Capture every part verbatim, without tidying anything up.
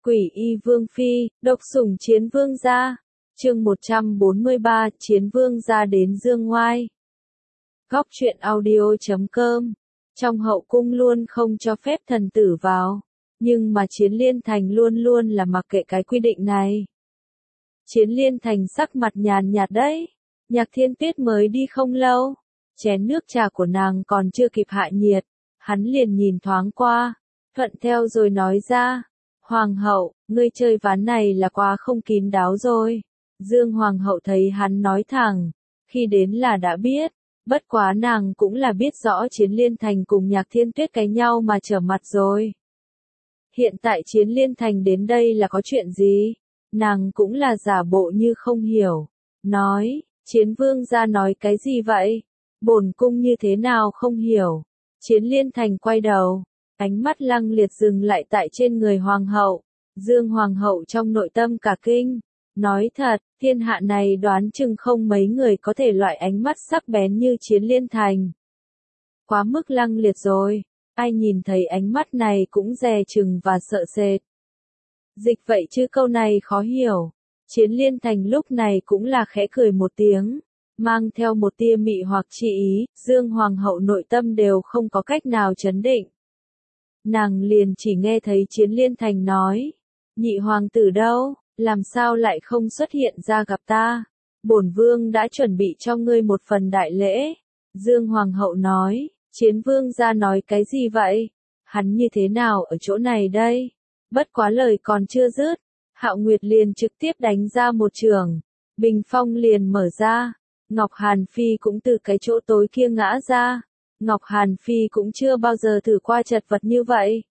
Quỷ y vương phi, độc sủng chiến vương gia. Chương một trăm bốn mươi ba, chiến vương gia đến dương ngoai. Góc truyện audio chấm com. Trong hậu cung luôn không cho phép thần tử vào, nhưng mà Chiến Liên Thành luôn luôn là mặc kệ cái quy định này. Chiến Liên Thành sắc mặt nhàn nhạt đấy. Nhạc Thiên Tuyết mới đi không lâu, chén nước trà của nàng còn chưa kịp hạ nhiệt, hắn liền nhìn thoáng qua, thuận theo rồi nói ra, Hoàng hậu, ngươi chơi ván này là quá không kín đáo rồi. Dương Hoàng hậu thấy hắn nói thẳng, khi đến là đã biết, bất quá nàng cũng là biết rõ Chiến Liên Thành cùng Nhạc Thiên Tuyết cái nhau mà trở mặt rồi. Hiện tại Chiến Liên Thành đến đây là có chuyện gì? Nàng cũng là giả bộ như không hiểu, nói, Chiến vương gia nói cái gì vậy? Bổn cung như thế nào không hiểu? Chiến Liên Thành quay đầu, ánh mắt lăng liệt dừng lại tại trên người Hoàng hậu. Dương Hoàng hậu trong nội tâm cả kinh, nói thật, thiên hạ này đoán chừng không mấy người có thể loại ánh mắt sắc bén như Chiến Liên Thành. Quá mức lăng liệt rồi, ai nhìn thấy ánh mắt này cũng dè chừng và sợ sệt. Dịch vậy chứ câu này khó hiểu. Chiến Liên Thành lúc này cũng là khẽ cười một tiếng, mang theo một tia mị hoặc chỉ ý, Dương Hoàng hậu nội tâm đều không có cách nào trấn định. Nàng liền chỉ nghe thấy Chiến Liên Thành nói, nhị hoàng tử đâu, làm sao lại không xuất hiện ra gặp ta? Bổn vương đã chuẩn bị cho ngươi một phần đại lễ. Dương Hoàng hậu nói, Chiến vương gia nói cái gì vậy? Hắn như thế nào ở chỗ này đây? Bất quá lời còn chưa dứt, Hạo Nguyệt liền trực tiếp đánh ra một trường, bình phong liền mở ra, Ngọc Hàn Phi cũng từ cái chỗ tối kia ngã ra. Ngọc Hàn Phi cũng chưa bao giờ thử qua chật vật như vậy.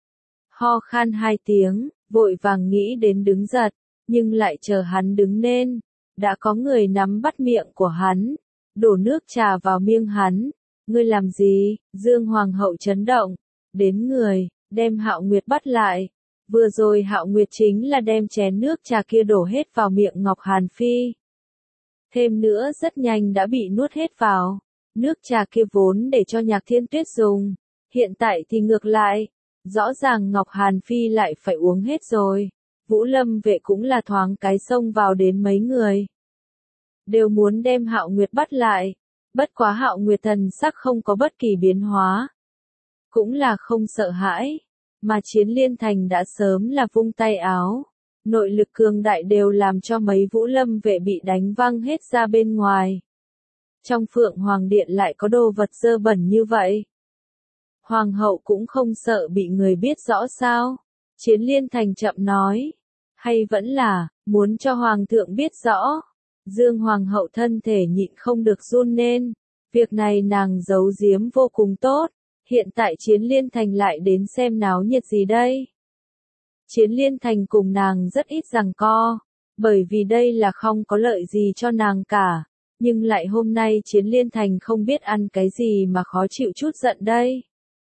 Ho khan hai tiếng, vội vàng nghĩ đến đứng giật, nhưng lại chờ hắn đứng lên, đã có người nắm bắt miệng của hắn, đổ nước trà vào miệng hắn. Ngươi làm gì? Dương Hoàng hậu chấn động, đến người, đem Hạo Nguyệt bắt lại. Vừa rồi Hạo Nguyệt chính là đem chén nước trà kia đổ hết vào miệng Ngọc Hàn Phi. Thêm nữa rất nhanh đã bị nuốt hết vào. Nước trà kia vốn để cho Nhạc Thiên Tuyết dùng, hiện tại thì ngược lại, rõ ràng Ngọc Hàn Phi lại phải uống hết rồi. Vũ Lâm vệ cũng là thoáng cái xông vào đến mấy người, đều muốn đem Hạo Nguyệt bắt lại, bất quá Hạo Nguyệt thần sắc không có bất kỳ biến hóa, cũng là không sợ hãi, mà Chiến Liên Thành đã sớm là vung tay áo, nội lực cường đại đều làm cho mấy Vũ Lâm vệ bị đánh văng hết ra bên ngoài. Trong Phượng Hoàng Điện lại có đồ vật dơ bẩn như vậy. Hoàng hậu cũng không sợ bị người biết rõ sao? Chiến Liên Thành chậm nói. Hay vẫn là, muốn cho Hoàng thượng biết rõ? Dương Hoàng hậu thân thể nhịn không được run lên. Việc này nàng giấu giếm vô cùng tốt. Hiện tại Chiến Liên Thành lại đến xem náo nhiệt gì đây? Chiến Liên Thành cùng nàng rất ít giằng co. Bởi vì đây là không có lợi gì cho nàng cả. Nhưng lại hôm nay Chiến Liên Thành không biết ăn cái gì mà khó chịu chút giận đây.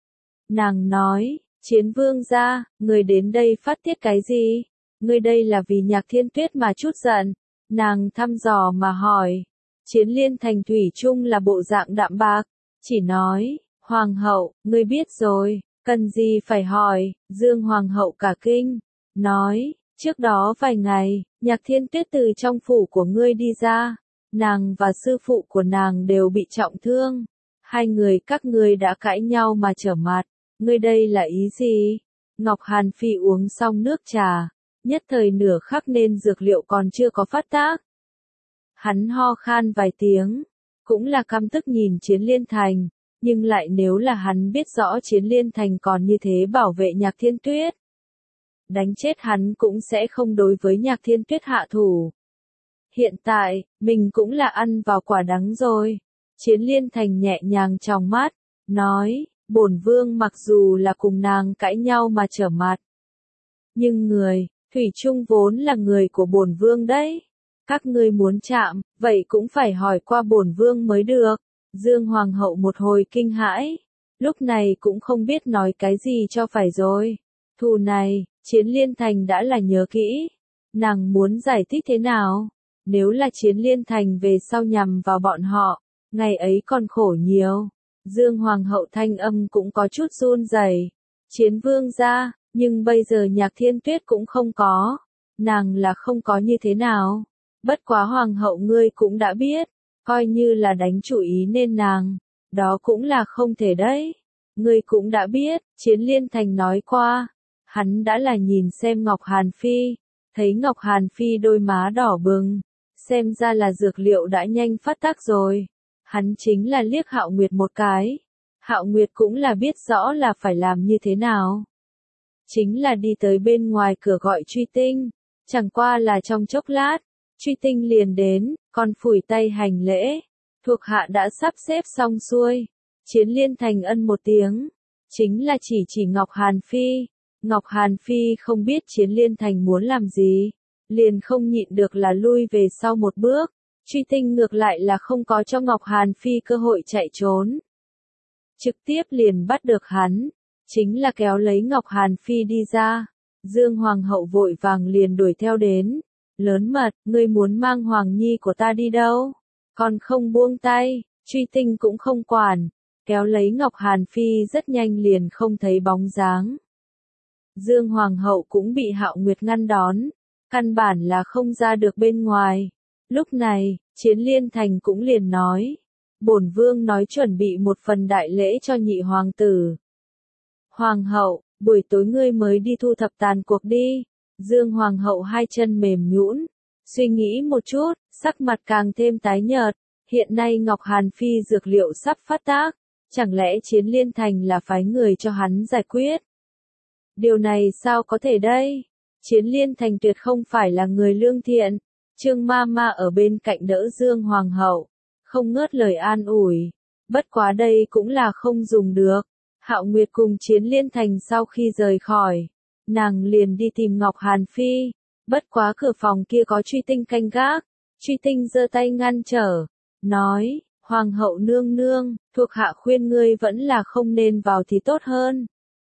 Nàng nói, Chiến vương gia, người đến đây phát tiết cái gì? Người đây là vì Nhạc Thiên Tuyết mà chút giận. Nàng thăm dò mà hỏi. Chiến Liên Thành thủy chung là bộ dạng đạm bạc, chỉ nói, Hoàng hậu, ngươi biết rồi, cần gì phải hỏi. Dương Hoàng hậu cả kinh, nói, trước đó vài ngày, Nhạc Thiên Tuyết từ trong phủ của ngươi đi ra. Nàng và sư phụ của nàng đều bị trọng thương. Hai người các ngươi đã cãi nhau mà trở mặt. Ngươi đây là ý gì? Ngọc Hàn Phi uống xong nước trà, nhất thời nửa khắc nên dược liệu còn chưa có phát tác. Hắn ho khan vài tiếng, cũng là căm tức nhìn Chiến Liên Thành, nhưng lại nếu là hắn biết rõ Chiến Liên Thành còn như thế bảo vệ Nhạc Thiên Tuyết, đánh chết hắn cũng sẽ không đối với Nhạc Thiên Tuyết hạ thủ. Hiện tại, mình cũng là ăn vào quả đắng rồi. Chiến Liên Thành nhẹ nhàng tròng mắt, nói, bổn vương mặc dù là cùng nàng cãi nhau mà trở mặt, nhưng người, thủy chung vốn là người của bổn vương đấy. Các ngươi muốn chạm, vậy cũng phải hỏi qua bổn vương mới được. Dương Hoàng hậu một hồi kinh hãi, lúc này cũng không biết nói cái gì cho phải rồi. Thù này, Chiến Liên Thành đã là nhớ kỹ. Nàng muốn giải thích thế nào? Nếu là Chiến Liên Thành về sau nhằm vào bọn họ, ngày ấy còn khổ nhiều. Dương Hoàng hậu thanh âm cũng có chút run rẩy. Chiến vương gia, Nhưng bây giờ Nhạc Thiên Tuyết cũng không có, nàng là không có như thế nào. Bất quá hoàng hậu ngươi cũng đã biết, coi như là đánh chủ ý nên nàng, đó cũng là không thể đấy. Ngươi cũng đã biết, Chiến Liên Thành nói qua, hắn đã là nhìn xem Ngọc Hàn Phi, thấy Ngọc Hàn Phi đôi má đỏ bừng, xem ra là dược liệu đã nhanh phát tác rồi. Hắn chính là liếc Hạo Nguyệt một cái. Hạo Nguyệt cũng là biết rõ là phải làm như thế nào. Chính là đi tới bên ngoài cửa gọi Truy Tinh, chẳng qua là trong chốc lát, Truy Tinh liền đến, còn phủi tay hành lễ, thuộc hạ đã sắp xếp xong xuôi. Chiến Liên Thành ân một tiếng, chính là chỉ chỉ Ngọc Hàn Phi. Ngọc Hàn Phi không biết Chiến Liên Thành muốn làm gì, liền không nhịn được là lui về sau một bước. Truy Tinh ngược lại là không có cho Ngọc Hàn Phi cơ hội chạy trốn, trực tiếp liền bắt được hắn, chính là kéo lấy Ngọc Hàn Phi đi ra. Dương Hoàng hậu vội vàng liền đuổi theo đến, lớn mật, ngươi muốn mang Hoàng Nhi của ta đi đâu, còn không buông tay. Truy Tinh cũng không quản, kéo lấy Ngọc Hàn Phi rất nhanh liền không thấy bóng dáng. Dương Hoàng hậu cũng bị Hạo Nguyệt ngăn đón, căn bản là không ra được bên ngoài. Lúc này, Chiến Liên Thành cũng liền nói, bổn vương nói chuẩn bị một phần đại lễ cho nhị hoàng tử. Hoàng hậu, buổi tối ngươi mới đi thu thập tàn cuộc đi. Dương Hoàng hậu hai chân mềm nhũn, suy nghĩ một chút, sắc mặt càng thêm tái nhợt. Hiện nay Ngọc Hàn Phi dược liệu sắp phát tác, chẳng lẽ Chiến Liên Thành là phái người cho hắn giải quyết? Điều này sao có thể đây? Chiến Liên Thành tuyệt không phải là người lương thiện. Trương ma ma ở bên cạnh đỡ Dương Hoàng hậu, không ngớt lời an ủi. Bất quá đây cũng là không dùng được. Hạo Nguyệt cùng Chiến Liên Thành sau khi rời khỏi, nàng liền đi tìm Ngọc Hàn Phi. Bất quá cửa phòng kia có Truy Tinh canh gác. Truy Tinh giơ tay ngăn trở, nói, Hoàng hậu nương nương, thuộc hạ khuyên ngươi vẫn là không nên vào thì tốt hơn.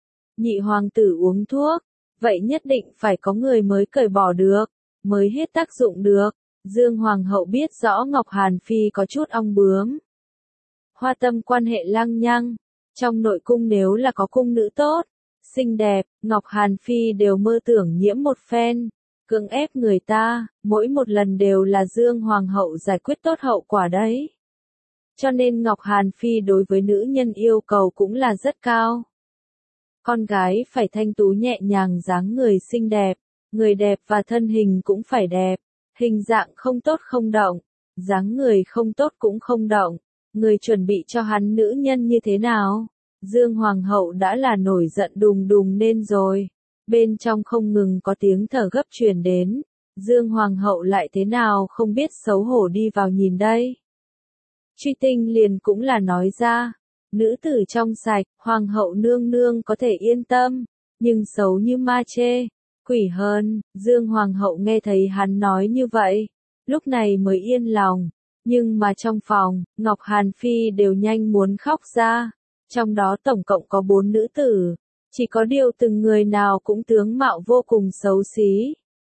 Nhị hoàng tử uống thuốc, vậy nhất định phải có người mới cởi bỏ được, mới hết tác dụng được. Dương Hoàng hậu biết rõ Ngọc Hàn Phi có chút ong bướm. Hoa tâm quan hệ lăng nhăng, trong nội cung nếu là có cung nữ tốt, xinh đẹp, Ngọc Hàn Phi đều mơ tưởng nhiễm một phen, cưỡng ép người ta, mỗi một lần đều là Dương Hoàng hậu giải quyết tốt hậu quả đấy. Cho nên Ngọc Hàn Phi đối với nữ nhân yêu cầu cũng là rất cao. Con gái phải thanh tú nhẹ nhàng, dáng người xinh đẹp, người đẹp và thân hình cũng phải đẹp, hình dạng không tốt không động, dáng người không tốt cũng không động. Người chuẩn bị cho hắn nữ nhân như thế nào? Dương Hoàng hậu đã là nổi giận đùng đùng nên rồi. Bên trong không ngừng có tiếng thở gấp truyền đến. Dương Hoàng hậu lại thế nào không biết xấu hổ đi vào nhìn đây. Truy Tinh liền cũng là nói ra. Nữ tử trong sạch, Hoàng hậu nương nương có thể yên tâm. Nhưng xấu như ma chê, quỷ hơn. Dương Hoàng hậu nghe thấy hắn nói như vậy, lúc này mới yên lòng. Nhưng mà trong phòng, Ngọc Hàn Phi đều nhanh muốn khóc ra. Trong đó tổng cộng có bốn nữ tử. Chỉ có điều từng người nào cũng tướng mạo vô cùng xấu xí.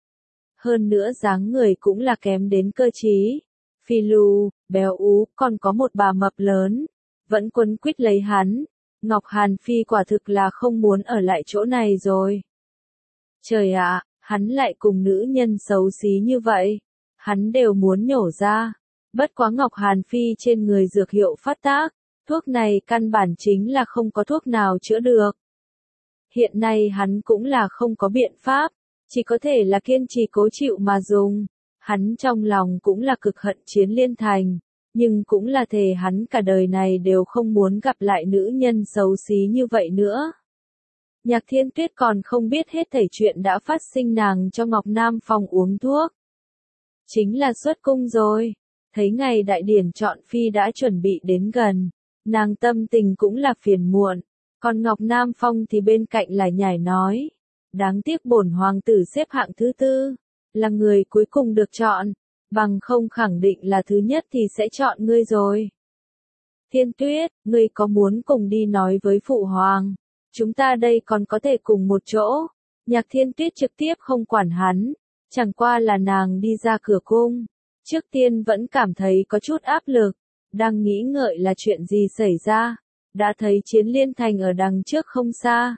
Hơn nữa dáng người cũng là kém đến cơ trí. Phi lù, béo ú, còn có một bà mập lớn. Vẫn quấn quýt lấy hắn. Ngọc Hàn Phi quả thực là không muốn ở lại chỗ này rồi. Trời ạ, hắn lại cùng nữ nhân xấu xí như vậy. Hắn đều muốn nhổ ra. Bất quá Ngọc Hàn Phi trên người dược hiệu phát tác, thuốc này căn bản chính là không có thuốc nào chữa được. Hiện nay hắn cũng là không có biện pháp, chỉ có thể là kiên trì cố chịu mà dùng. Hắn trong lòng cũng là cực hận Chiến Liên Thành, nhưng cũng là thề hắn cả đời này đều không muốn gặp lại nữ nhân xấu xí như vậy nữa. Nhạc Thiên Tuyết còn không biết hết thảy chuyện đã phát sinh, nàng cho Ngọc Nam Phong uống thuốc. Chính là xuất cung rồi. Thấy ngày đại điển chọn phi đã chuẩn bị đến gần, nàng tâm tình cũng là phiền muộn, còn Ngọc Nam Phong thì bên cạnh là nhảy nói, đáng tiếc bổn hoàng tử xếp hạng thứ tư, là người cuối cùng được chọn, bằng không khẳng định là thứ nhất thì sẽ chọn ngươi rồi. Thiên Tuyết, ngươi có muốn cùng đi nói với phụ hoàng, chúng ta đây còn có thể cùng một chỗ. Nhạc Thiên Tuyết trực tiếp không quản hắn, chẳng qua là nàng đi ra cửa cung. Trước tiên vẫn cảm thấy có chút áp lực, đang nghĩ ngợi là chuyện gì xảy ra, đã thấy Chiến Liên Thành ở đằng trước không xa.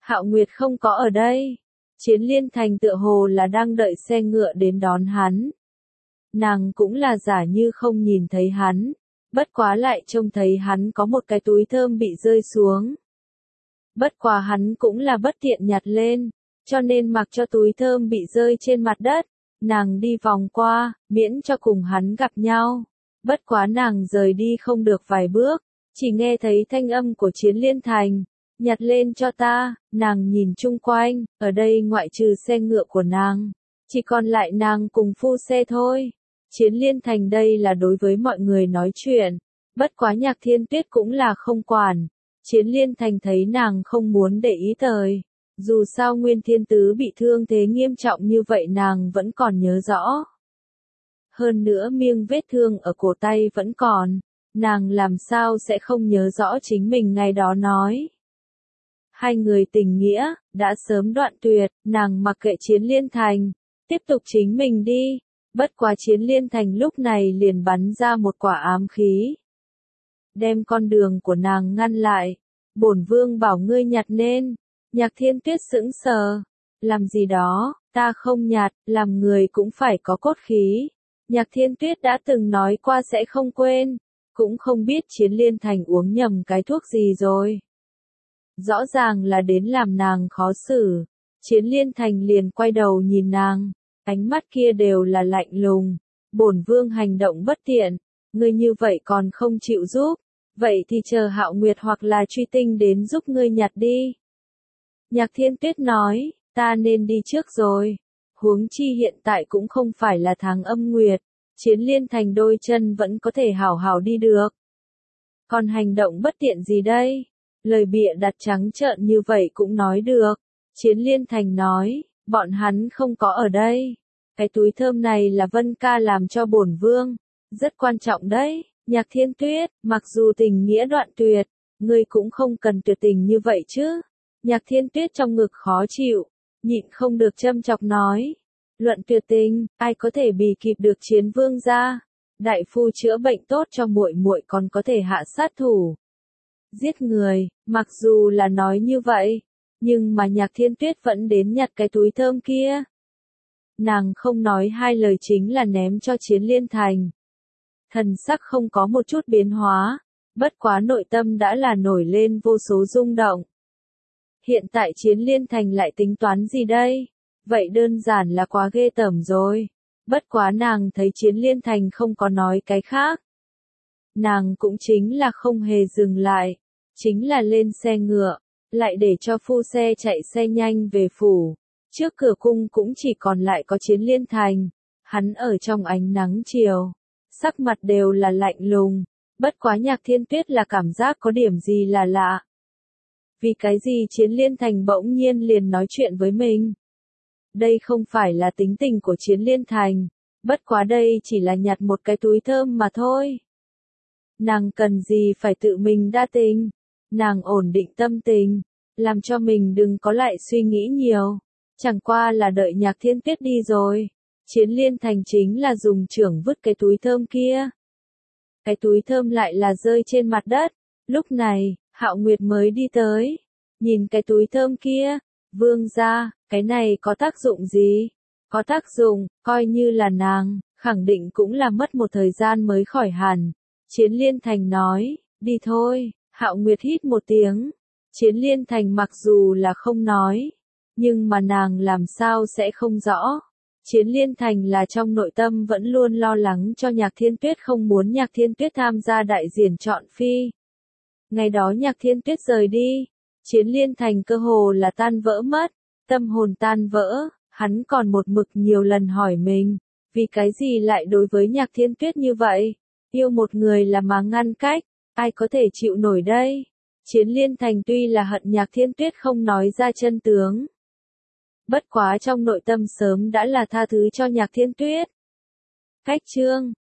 Hạo Nguyệt không có ở đây. Chiến Liên Thành tựa hồ là đang đợi xe ngựa đến đón hắn. Nàng cũng là giả như không nhìn thấy hắn, bất quá lại trông thấy hắn có một cái túi thơm bị rơi xuống. Bất quá hắn cũng là bất tiện nhặt lên, cho nên mặc cho túi thơm bị rơi trên mặt đất, nàng đi vòng qua, miễn cho cùng hắn gặp nhau. Bất quá nàng rời đi không được vài bước, chỉ nghe thấy thanh âm của Chiến Liên Thành, nhặt lên cho ta. Nàng nhìn chung quanh, ở đây ngoại trừ xe ngựa của nàng, chỉ còn lại nàng cùng phu xe thôi. Chiến Liên Thành đây là đối với mọi người nói chuyện, bất quá Nhạc Thiên Tuyết cũng là không quản. Chiến Liên Thành thấy nàng không muốn để ý tới, dù sao Nguyên Thiên Tứ bị thương thế nghiêm trọng như vậy nàng vẫn còn nhớ rõ. Hơn nữa miếng vết thương ở cổ tay vẫn còn, nàng làm sao sẽ không nhớ rõ chính mình ngày đó nói. Hai người tình nghĩa, đã sớm đoạn tuyệt, nàng mặc kệ Chiến Liên Thành, tiếp tục chính mình đi. Bất quá Chiến Liên Thành lúc này liền bắn ra một quả ám khí, đem con đường của nàng ngăn lại. Bổn vương bảo ngươi nhặt nên. Nhạc Thiên Tuyết sững sờ. Làm gì đó, ta không nhặt, làm người cũng phải có cốt khí. Nhạc Thiên Tuyết đã từng nói qua sẽ không quên, cũng không biết Chiến Liên Thành uống nhầm cái thuốc gì rồi. Rõ ràng là đến làm nàng khó xử. Chiến Liên Thành liền quay đầu nhìn nàng, ánh mắt kia đều là lạnh lùng. Bổn vương hành động bất tiện, ngươi như vậy còn không chịu giúp, vậy thì chờ Hạo Nguyệt hoặc là Truy Tinh đến giúp ngươi nhặt đi. Nhạc Thiên Tuyết nói, ta nên đi trước rồi. Huống chi hiện tại cũng không phải là tháng âm nguyệt, Chiến Liên Thành đôi chân vẫn có thể hảo hảo đi được. Còn hành động bất tiện gì đây? Lời bịa đặt trắng trợn như vậy cũng nói được. Chiến Liên Thành nói, bọn hắn không có ở đây. Cái túi thơm này là Vân ca làm cho bổn vương, rất quan trọng đấy. Nhạc Thiên Tuyết, mặc dù tình nghĩa đoạn tuyệt, ngươi cũng không cần tuyệt tình như vậy chứ. Nhạc Thiên Tuyết trong ngực khó chịu, nhịn không được châm chọc nói. Luận tuyệt tình, ai có thể bì kịp được Chiến vương gia? Đại phu chữa bệnh tốt cho muội muội còn có thể hạ sát thủ, giết người. Mặc dù là nói như vậy, nhưng mà Nhạc Thiên Tuyết vẫn đến nhặt cái túi thơm kia. Nàng không nói hai lời chính là ném cho Chiến Liên Thành. Thần sắc không có một chút biến hóa, bất quá nội tâm đã là nổi lên vô số rung động. Hiện tại Chiến Liên Thành lại tính toán gì đây? Vậy đơn giản là quá ghê tởm rồi. Bất quá nàng thấy Chiến Liên Thành không có nói cái khác. Nàng cũng chính là không hề dừng lại, chính là lên xe ngựa, lại để cho phu xe chạy xe nhanh về phủ. Trước cửa cung cũng chỉ còn lại có Chiến Liên Thành, hắn ở trong ánh nắng chiều, sắc mặt đều là lạnh lùng. Bất quá Nhạc Thiên Tuyết là cảm giác có điểm gì là lạ. Vì cái gì Chiến Liên Thành bỗng nhiên liền nói chuyện với mình? Đây không phải là tính tình của Chiến Liên Thành, bất quá đây chỉ là nhặt một cái túi thơm mà thôi. Nàng cần gì phải tự mình đa tình? Nàng ổn định tâm tình, làm cho mình đừng có lại suy nghĩ nhiều. Chẳng qua là đợi Nhạc Thiên Tuyết đi rồi, Chiến Liên Thành chính là dùng chưởng vứt cái túi thơm kia. Cái túi thơm lại là rơi trên mặt đất. Lúc này, Hạo Nguyệt mới đi tới, nhìn cái túi thơm kia. Vương gia, cái này có tác dụng gì? Có tác dụng, coi như là nàng, khẳng định cũng là mất một thời gian mới khỏi hẳn. Chiến Liên Thành nói, đi thôi. Hạo Nguyệt hít một tiếng. Chiến Liên Thành mặc dù là không nói, nhưng mà nàng làm sao sẽ không rõ. Chiến Liên Thành là trong nội tâm vẫn luôn lo lắng cho Nhạc Thiên Tuyết, không muốn Nhạc Thiên Tuyết tham gia đại diển chọn phi. Ngày đó Nhạc Thiên Tuyết rời đi, Chiến Liên Thành cơ hồ là tan vỡ mất, tâm hồn tan vỡ. Hắn còn một mực nhiều lần hỏi mình, vì cái gì lại đối với Nhạc Thiên Tuyết như vậy? Yêu một người là mà ngăn cách, ai có thể chịu nổi đây? Chiến Liên Thành tuy là hận Nhạc Thiên Tuyết không nói ra chân tướng, bất quá trong nội tâm sớm đã là tha thứ cho Nhạc Thiên Tuyết. Cách chương